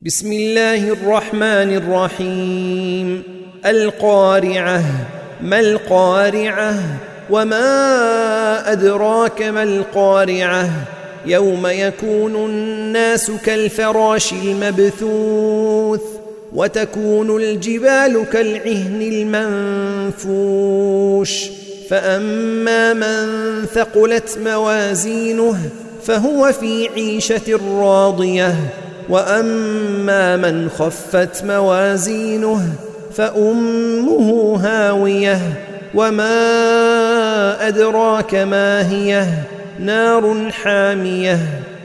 بسم الله الرحمن الرحيم. القارعة. ما القارعة؟ وما أدراك ما القارعة؟ يوم يكون الناس كالفراش المبثوث وتكون الجبال كالعهن المنفوش فأما من ثقلت موازينه فهو في عيشة راضية وأما من خفت موازينه فأمه هاوية وما أدراك ما هي نار حامية